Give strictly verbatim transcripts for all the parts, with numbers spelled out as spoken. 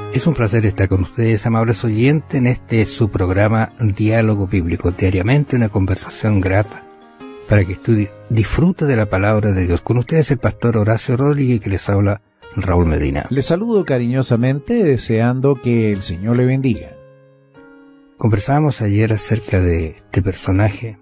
Es un placer estar con ustedes, amables oyentes, en este su programa Diálogo Bíblico. Diariamente una conversación grata para que estudie, disfrute de la palabra de Dios. Con ustedes el pastor Horacio Rodríguez, que les habla Raúl Medina. Les saludo cariñosamente, deseando que el Señor le bendiga. Conversábamos ayer acerca de este personaje,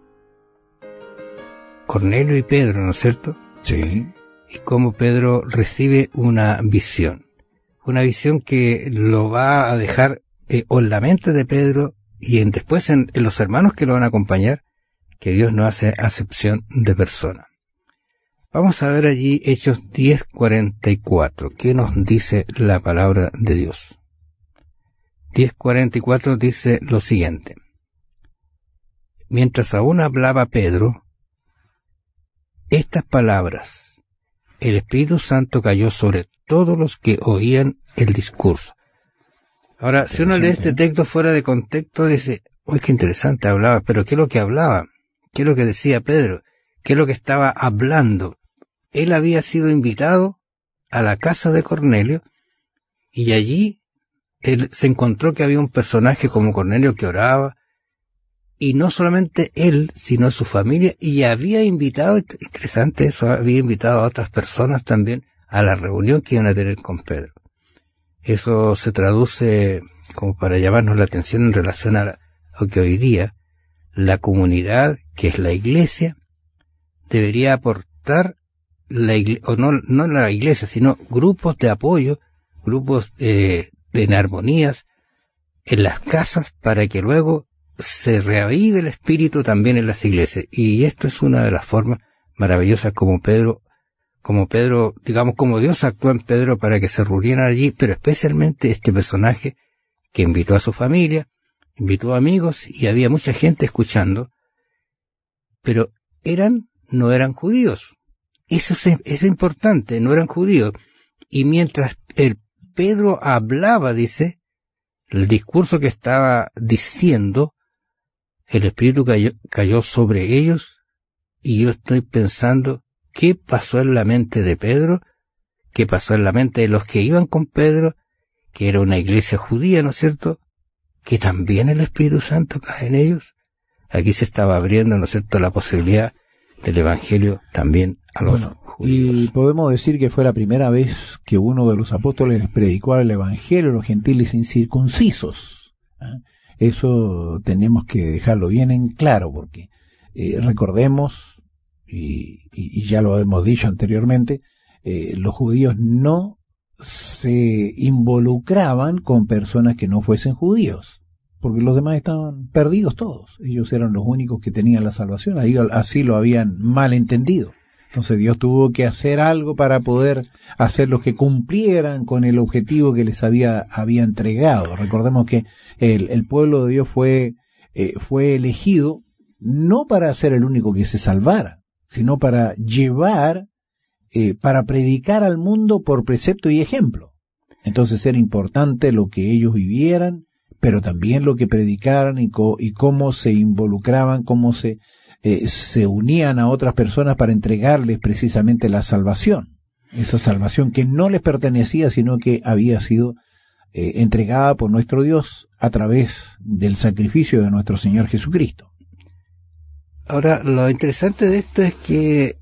Cornelio y Pedro, ¿no es cierto? Sí. Y cómo Pedro recibe una visión. Una visión que lo va a dejar eh, en la mente de Pedro y en, después en, en los hermanos que lo van a acompañar, que Dios no hace acepción de persona. Vamos a ver allí Hechos diez cuarenta y cuatro. ¿Qué nos dice la palabra de Dios? diez cuarenta y cuatro dice lo siguiente. Mientras aún hablaba Pedro estas palabras, el Espíritu Santo cayó sobre todos los que oían el discurso. Ahora, si uno lee este texto fuera de contexto, dice, uy, qué interesante hablaba, pero ¿qué es lo que hablaba? ¿Qué es lo que decía Pedro? ¿Qué es lo que estaba hablando? Él había sido invitado a la casa de Cornelio y allí él se encontró que había un personaje como Cornelio que oraba, y no solamente él, sino su familia, y había invitado, interesante eso, había invitado a otras personas también a la reunión que iban a tener con Pedro. Eso se traduce como para llamarnos la atención en relación a lo que hoy día la comunidad, que es la iglesia, debería aportar, la iglesia, o no, no la iglesia, sino grupos de apoyo, grupos eh, en armonías en las casas, para que luego se reavive el espíritu también en las iglesias. Y esto es una de las formas maravillosas como Pedro como Pedro, digamos, como Dios actuó en Pedro para que se reunieran allí, pero especialmente este personaje que invitó a su familia, invitó a amigos y había mucha gente escuchando, pero eran, no eran judíos. Eso es, es importante, no eran judíos. Y mientras el Pedro hablaba, dice, el discurso que estaba diciendo, el Espíritu cayó, cayó sobre ellos, y yo estoy pensando, ¿qué pasó en la mente de Pedro? ¿Qué pasó en la mente de los que iban con Pedro? Que era una iglesia judía, ¿no es cierto? Que también el Espíritu Santo cae en ellos. Aquí se estaba abriendo, ¿no es cierto?, la posibilidad del Evangelio también a los bueno, judíos. Y podemos decir que fue la primera vez que uno de los apóstoles les predicó el Evangelio a los gentiles incircuncisos. ¿eh? Eso tenemos que dejarlo bien en claro, porque eh, recordemos, Y, y, y ya lo hemos dicho anteriormente, eh, los judíos no se involucraban con personas que no fuesen judíos, porque los demás estaban perdidos todos. Ellos eran los únicos que tenían la salvación, ahí así lo habían mal entendido. Entonces Dios tuvo que hacer algo para poder hacerlos que cumplieran con el objetivo que les había, había entregado. Recordemos que el, el pueblo de Dios fue, eh, fue elegido no para ser el único que se salvara, sino para llevar, eh, para predicar al mundo por precepto y ejemplo. Entonces era importante lo que ellos vivieran, pero también lo que predicaran y, co y cómo se involucraban, cómo se, eh, se unían a otras personas para entregarles precisamente la salvación. Esa salvación que no les pertenecía, sino que había sido eh, entregada por nuestro Dios a través del sacrificio de nuestro Señor Jesucristo. Ahora, lo interesante de esto es que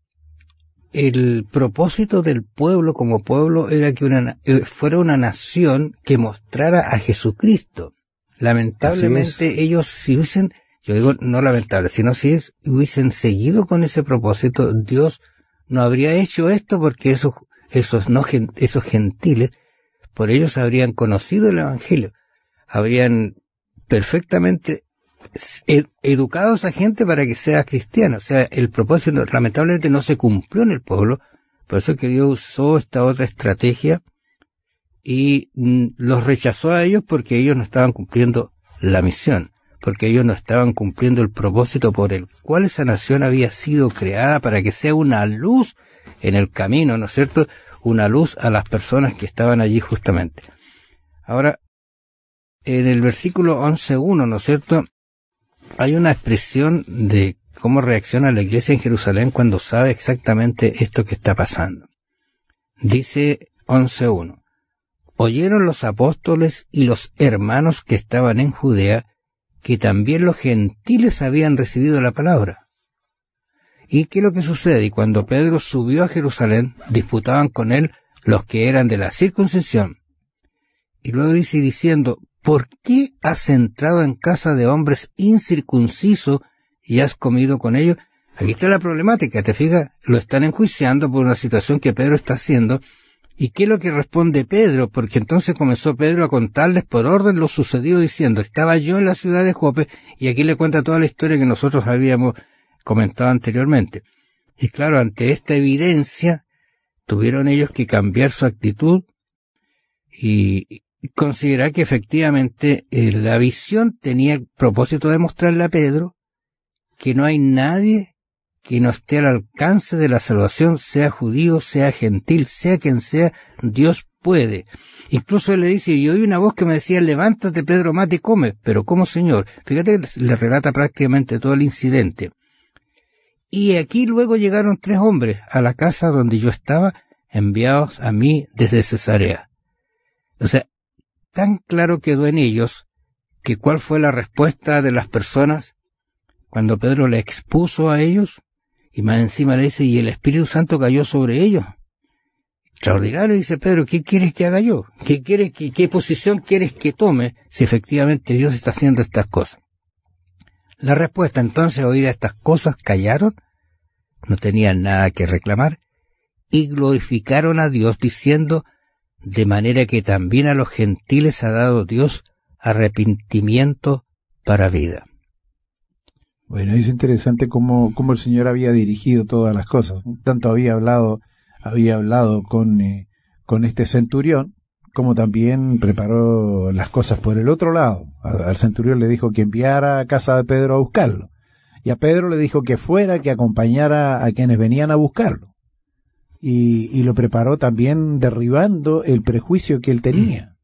el propósito del pueblo como pueblo era que una, fuera una nación que mostrara a Jesucristo. Lamentablemente ellos, si hubiesen, yo digo no lamentable, sino si hubiesen seguido con ese propósito, Dios no habría hecho esto, porque esos, esos, no, esos gentiles, por ellos habrían conocido el Evangelio, habrían perfectamente Ed educado a esa gente para que sea cristiana. O sea, el propósito lamentablemente no se cumplió en el pueblo, por eso es que Dios usó esta otra estrategia y mm, los rechazó a ellos, porque ellos no estaban cumpliendo la misión, porque ellos no estaban cumpliendo el propósito por el cual esa nación había sido creada, para que sea una luz en el camino, ¿no es cierto?, una luz a las personas que estaban allí justamente. Ahora, en el versículo once uno, ¿no es cierto?, hay una expresión de cómo reacciona la iglesia en Jerusalén cuando sabe exactamente esto que está pasando. Dice once uno, oyeron los apóstoles y los hermanos que estaban en Judea, que también los gentiles habían recibido la palabra. ¿Y qué es lo que sucede? Y cuando Pedro subió a Jerusalén, disputaban con él los que eran de la circuncisión. Y luego dice diciendo, ¿por qué has entrado en casa de hombres incircuncisos y has comido con ellos? Aquí está la problemática, ¿te fijas? Lo están enjuiciando por una situación que Pedro está haciendo. ¿Y qué es lo que responde Pedro? Porque entonces comenzó Pedro a contarles por orden lo sucedido diciendo, estaba yo en la ciudad de Jope, y aquí le cuenta toda la historia que nosotros habíamos comentado anteriormente. Y claro, ante esta evidencia, tuvieron ellos que cambiar su actitud y considerar que efectivamente eh, la visión tenía el propósito de mostrarle a Pedro que no hay nadie que no esté al alcance de la salvación, sea judío, sea gentil, sea quien sea, Dios puede. Incluso él le dice, y oí una voz que me decía, levántate Pedro, mate y come. Pero ¿cómo, Señor? Fíjate que le relata prácticamente todo el incidente. Y aquí luego llegaron tres hombres a la casa donde yo estaba, enviados a mí desde Cesarea. O sea, tan claro quedó en ellos que cuál fue la respuesta de las personas cuando Pedro le expuso a ellos. Y más encima le dice, y el Espíritu Santo cayó sobre ellos. Extraordinario, dice Pedro, ¿qué quieres que haga yo? ¿Qué quieres que, qué posición quieres que tome si efectivamente Dios está haciendo estas cosas? La respuesta entonces, oídas estas cosas, callaron, no tenían nada que reclamar, y glorificaron a Dios diciendo, de manera que también a los gentiles ha dado Dios arrepentimiento para vida. Bueno, es interesante cómo, cómo el Señor había dirigido todas las cosas. Tanto había hablado, había hablado con, eh, con este centurión, como también preparó las cosas por el otro lado. Al, al centurión le dijo que enviara a casa de Pedro a buscarlo. Y a Pedro le dijo que fuera, que acompañara a quienes venían a buscarlo. Y, y lo preparó también derribando el prejuicio que él tenía.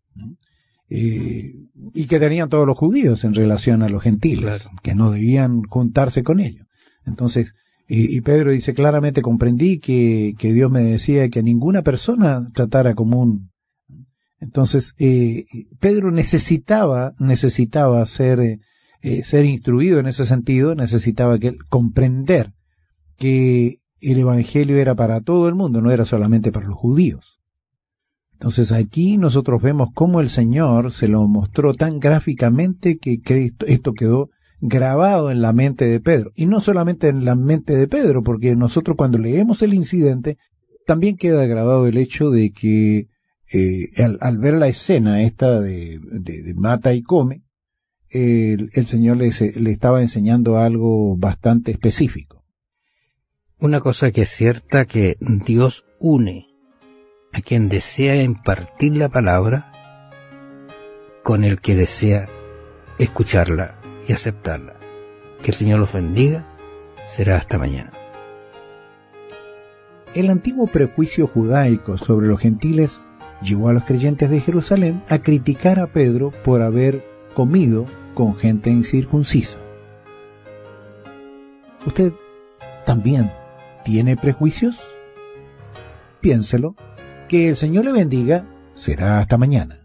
Eh, y que tenían todos los judíos en relación a los gentiles, claro, que no debían juntarse con ellos. Entonces, y, y Pedro dice, claramente comprendí que, que Dios me decía que ninguna persona tratara como un... Entonces, eh, Pedro necesitaba, necesitaba ser, eh, ser instruido en ese sentido, necesitaba que comprender que el evangelio era para todo el mundo, no era solamente para los judíos. Entonces aquí nosotros vemos cómo el Señor se lo mostró tan gráficamente que esto quedó grabado en la mente de Pedro. Y no solamente en la mente de Pedro, porque nosotros cuando leemos el incidente, también queda grabado el hecho de que eh, al, al ver la escena esta de, de, de mata y come, el, el Señor le, le estaba enseñando algo bastante específico. Una cosa que es cierta, que Dios une a quien desea impartir la palabra con el que desea escucharla y aceptarla. Que el Señor los bendiga. Será hasta mañana. El antiguo prejuicio judaico sobre los gentiles llevó a los creyentes de Jerusalén a criticar a Pedro por haber comido con gente incircuncisa. ¿Usted también tiene prejuicios? Piénselo. Que el Señor le bendiga. Será hasta mañana.